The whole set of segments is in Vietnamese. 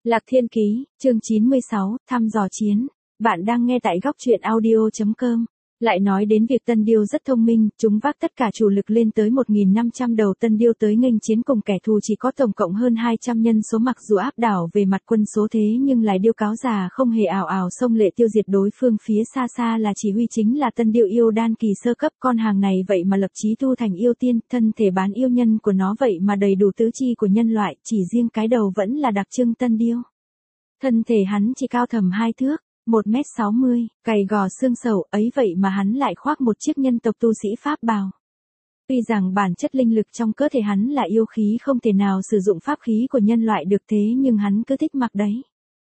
Lạc Thiên Ký, chương 96, thăm dò chiến. Bạn đang nghe tại góc truyện audio.com. Lại nói đến việc Tân Điêu rất thông minh, chúng vác tất cả chủ lực lên tới 1.500 đầu Tân Điêu tới nghênh chiến cùng kẻ thù chỉ có tổng cộng hơn 200 nhân số, mặc dù áp đảo về mặt quân số thế nhưng lại Điêu cáo già không hề ảo ảo xông lệ tiêu diệt đối phương. Phía xa xa là chỉ huy chính là Tân Điêu yêu đan kỳ sơ cấp, con hàng này vậy mà lập chí tu thành yêu tiên, thân thể bán yêu nhân của nó vậy mà đầy đủ tứ chi của nhân loại, chỉ riêng cái đầu vẫn là đặc trưng Tân Điêu. Thân thể hắn chỉ cao thầm 2 thước. 1m60, gầy gò xương sầu, ấy vậy mà hắn lại khoác một chiếc nhân tộc tu sĩ pháp bào. Tuy rằng bản chất linh lực trong cơ thể hắn là yêu khí, không thể nào sử dụng pháp khí của nhân loại được, thế nhưng hắn cứ thích mặc đấy.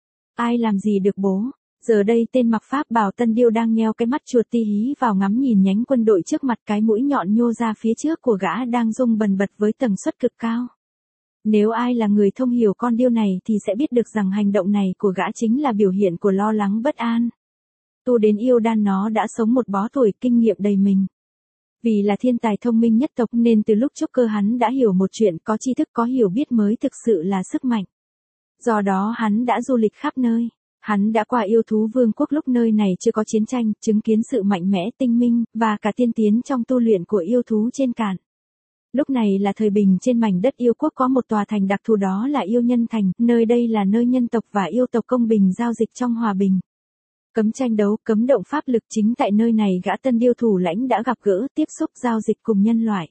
Ai làm gì được bố. Giờ đây tên mặc pháp bào Tân Điêu đang nheo cái mắt chuột ti hí vào ngắm nhìn nhánh quân đội trước mặt, cái mũi nhọn nhô ra phía trước của gã đang rung bần bật với tần suất cực cao. Nếu ai là người thông hiểu con điêu này thì sẽ biết được rằng hành động này của gã chính là biểu hiện của lo lắng bất an. Tu đến yêu đan nó đã sống một bó tuổi, kinh nghiệm đầy mình. Vì là thiên tài thông minh nhất tộc nên từ lúc trúc cơ hắn đã hiểu một chuyện, có tri thức có hiểu biết mới thực sự là sức mạnh. Do đó hắn đã du lịch khắp nơi. Hắn đã qua yêu thú vương quốc lúc nơi này chưa có chiến tranh, chứng kiến sự mạnh mẽ tinh minh, và cả tiên tiến trong tu luyện của yêu thú trên cạn. Lúc này là thời bình, trên mảnh đất yêu quốc có một tòa thành đặc thù, đó là Yêu Nhân Thành, nơi đây là nơi nhân tộc và yêu tộc công bình giao dịch trong hòa bình. Cấm tranh đấu, cấm động pháp lực, chính tại nơi này gã Tân Điêu thủ lãnh đã gặp gỡ, tiếp xúc giao dịch cùng nhân loại.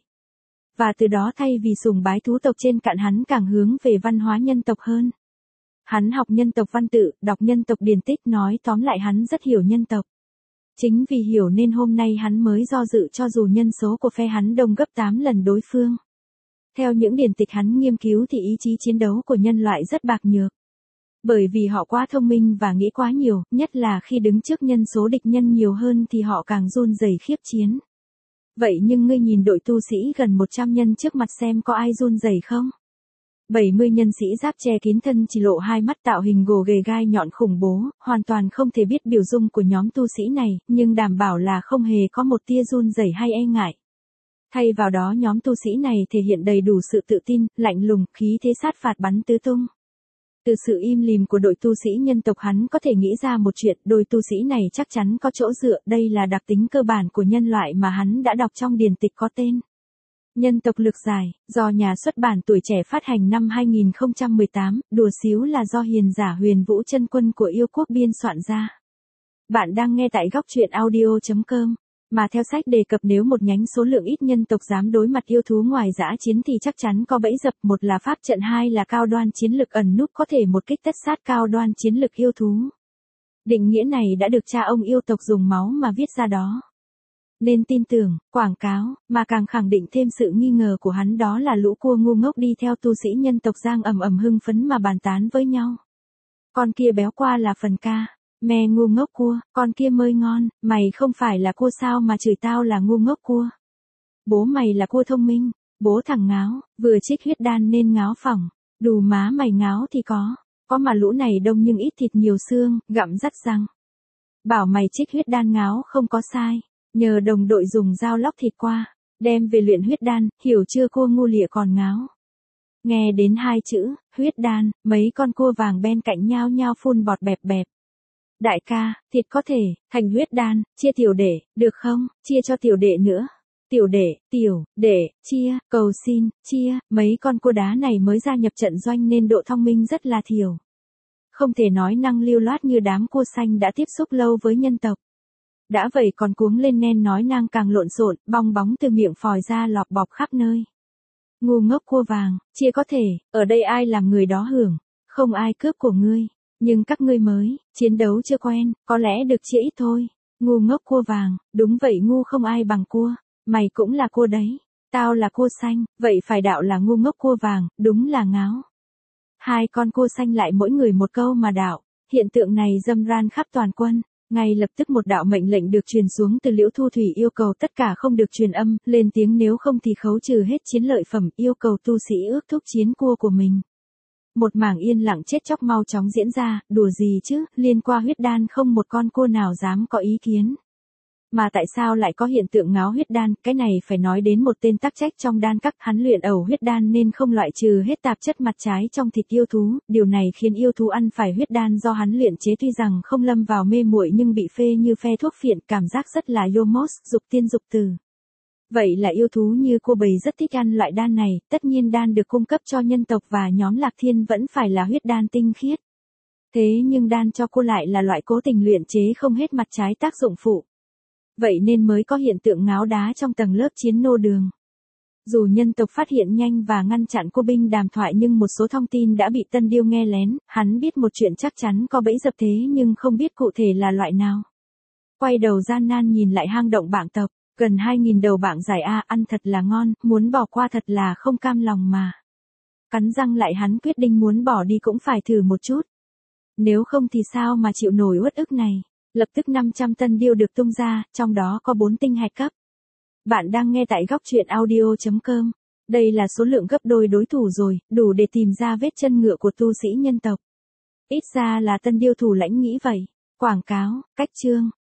Và từ đó thay vì sùng bái thú tộc trên cạn, hắn càng hướng về văn hóa nhân tộc hơn. Hắn học nhân tộc văn tự, đọc nhân tộc điển tích, nói tóm lại hắn rất hiểu nhân tộc. Chính vì hiểu nên hôm nay hắn mới do dự, cho dù nhân số của phe hắn đông gấp 8 lần đối phương. Theo những điển tịch hắn nghiên cứu thì ý chí chiến đấu của nhân loại rất bạc nhược. Bởi vì họ quá thông minh và nghĩ quá nhiều, nhất là khi đứng trước nhân số địch nhân nhiều hơn thì họ càng run rẩy khiếp chiến. Vậy nhưng ngươi nhìn đội tu sĩ gần 100 nhân trước mặt xem có ai run rẩy không? 70 nhân sĩ giáp che kín thân, chỉ lộ 2 mắt, tạo hình gồ ghề gai nhọn khủng bố, hoàn toàn không thể biết biểu dung của nhóm tu sĩ này, nhưng đảm bảo là không hề có một tia run rẩy hay e ngại. Thay vào đó nhóm tu sĩ này thể hiện đầy đủ sự tự tin, lạnh lùng, khí thế sát phạt bắn tứ tung. Từ sự im lìm của đội tu sĩ nhân tộc hắn có thể nghĩ ra một chuyện, đôi tu sĩ này chắc chắn có chỗ dựa, đây là đặc tính cơ bản của nhân loại mà hắn đã đọc trong điển tịch có tên Nhân tộc lực giải, do nhà xuất bản Tuổi Trẻ phát hành năm 2018, đùa xíu là do hiền giả Huyền Vũ Chân Quân của yêu quốc biên soạn ra. Bạn đang nghe tại góc truyện audio.com. Mà theo sách đề cập, nếu một nhánh số lượng ít nhân tộc dám đối mặt yêu thú ngoài dã chiến thì chắc chắn có bẫy dập, một là pháp trận, hai là cao đoan chiến lực ẩn núp có thể một kích tất sát cao đoan chiến lực yêu thú. Định nghĩa này đã được cha ông yêu tộc dùng máu mà viết ra đó. Nên tin tưởng, quảng cáo, mà càng khẳng định thêm sự nghi ngờ của hắn, đó là lũ cua ngu ngốc đi theo tu sĩ nhân tộc giang ầm ầm hưng phấn mà bàn tán với nhau. Con kia béo qua là phần ca, mẹ ngu ngốc cua, con kia mơi ngon, mày không phải là cua sao mà chửi tao là ngu ngốc cua. Bố mày là cua thông minh, bố thằng ngáo, vừa trích huyết đan nên ngáo phỏng, đù má mày ngáo thì có mà lũ này đông nhưng ít thịt nhiều xương, gặm rắt răng. Bảo mày trích huyết đan ngáo không có sai. Nhờ đồng đội dùng dao lóc thịt qua, đem về luyện huyết đan, hiểu chưa cua ngu lịa còn ngáo. Nghe đến 2 chữ, huyết đan, mấy con cua vàng bên cạnh nhao nhao phun bọt bẹp bẹp. Đại ca, thịt có thể, thành huyết đan, chia tiểu đệ, được không, chia cho tiểu đệ nữa. Tiểu đệ, chia, cầu xin, chia, mấy con cua đá này mới gia nhập trận doanh nên độ thông minh rất là thiểu. Không thể nói năng lưu loát như đám cua xanh đã tiếp xúc lâu với nhân tộc. Đã vậy còn cuống lên nên nói năng càng lộn xộn, bong bóng từ miệng phòi ra lọp bọp khắp nơi. Ngu ngốc cua vàng, chia có thể, ở đây ai làm người đó hưởng, không ai cướp của ngươi, nhưng các ngươi mới, chiến đấu chưa quen, có lẽ được chia ít thôi. Ngu ngốc cua vàng, đúng vậy, ngu không ai bằng cua, mày cũng là cua đấy, tao là cua xanh, vậy phải đạo là ngu ngốc cua vàng, đúng là ngáo. 2 con cua xanh lại mỗi người một câu mà đạo, hiện tượng này râm ran khắp toàn quân. Ngay lập tức một đạo mệnh lệnh được truyền xuống từ Liễu Thu Thủy, yêu cầu tất cả không được truyền âm, lên tiếng, nếu không thì khấu trừ hết chiến lợi phẩm, yêu cầu tu sĩ ước thúc chiến cua của mình. Một mảng yên lặng chết chóc mau chóng diễn ra, đùa gì chứ, liên qua huyết đan không một con cua nào dám có ý kiến. Mà tại sao lại có hiện tượng ngáo huyết đan, cái này phải nói đến một tên tắc trách trong đan các, hắn luyện ẩu huyết đan nên không loại trừ hết tạp chất mặt trái trong thịt yêu thú, điều này khiến yêu thú ăn phải huyết đan do hắn luyện chế tuy rằng không lâm vào mê muội nhưng bị phê như phe thuốc phiện, cảm giác rất là yomos, dục tiên dục tử. Vậy là yêu thú như cô bầy rất thích ăn loại đan này, tất nhiên đan được cung cấp cho nhân tộc và nhóm Lạc Thiên vẫn phải là huyết đan tinh khiết. Thế nhưng đan cho cô lại là loại cố tình luyện chế không hết mặt trái tác dụng phụ. Vậy nên mới có hiện tượng ngáo đá trong tầng lớp chiến nô đường. Dù nhân tộc phát hiện nhanh và ngăn chặn cô binh đàm thoại nhưng một số thông tin đã bị Tân Điêu nghe lén, hắn biết một chuyện chắc chắn có bẫy dập thế nhưng không biết cụ thể là loại nào. Quay đầu gian nan nhìn lại hang động bảng tộc, gần 2.000 đầu bảng giải A, ăn thật là ngon, muốn bỏ qua thật là không cam lòng mà. Cắn răng lại hắn quyết định muốn bỏ đi cũng phải thử một chút. Nếu không thì sao mà chịu nổi uất ức này. Lập tức 500 tân điêu được tung ra, trong đó có 4 tinh hạch cấp. Bạn đang nghe tại góc truyện audio.com. Đây là số lượng gấp đôi đối thủ rồi, đủ để tìm ra vết chân ngựa của tu sĩ nhân tộc. Ít ra là tân điêu thủ lãnh nghĩ vậy. Quảng cáo, cách chương.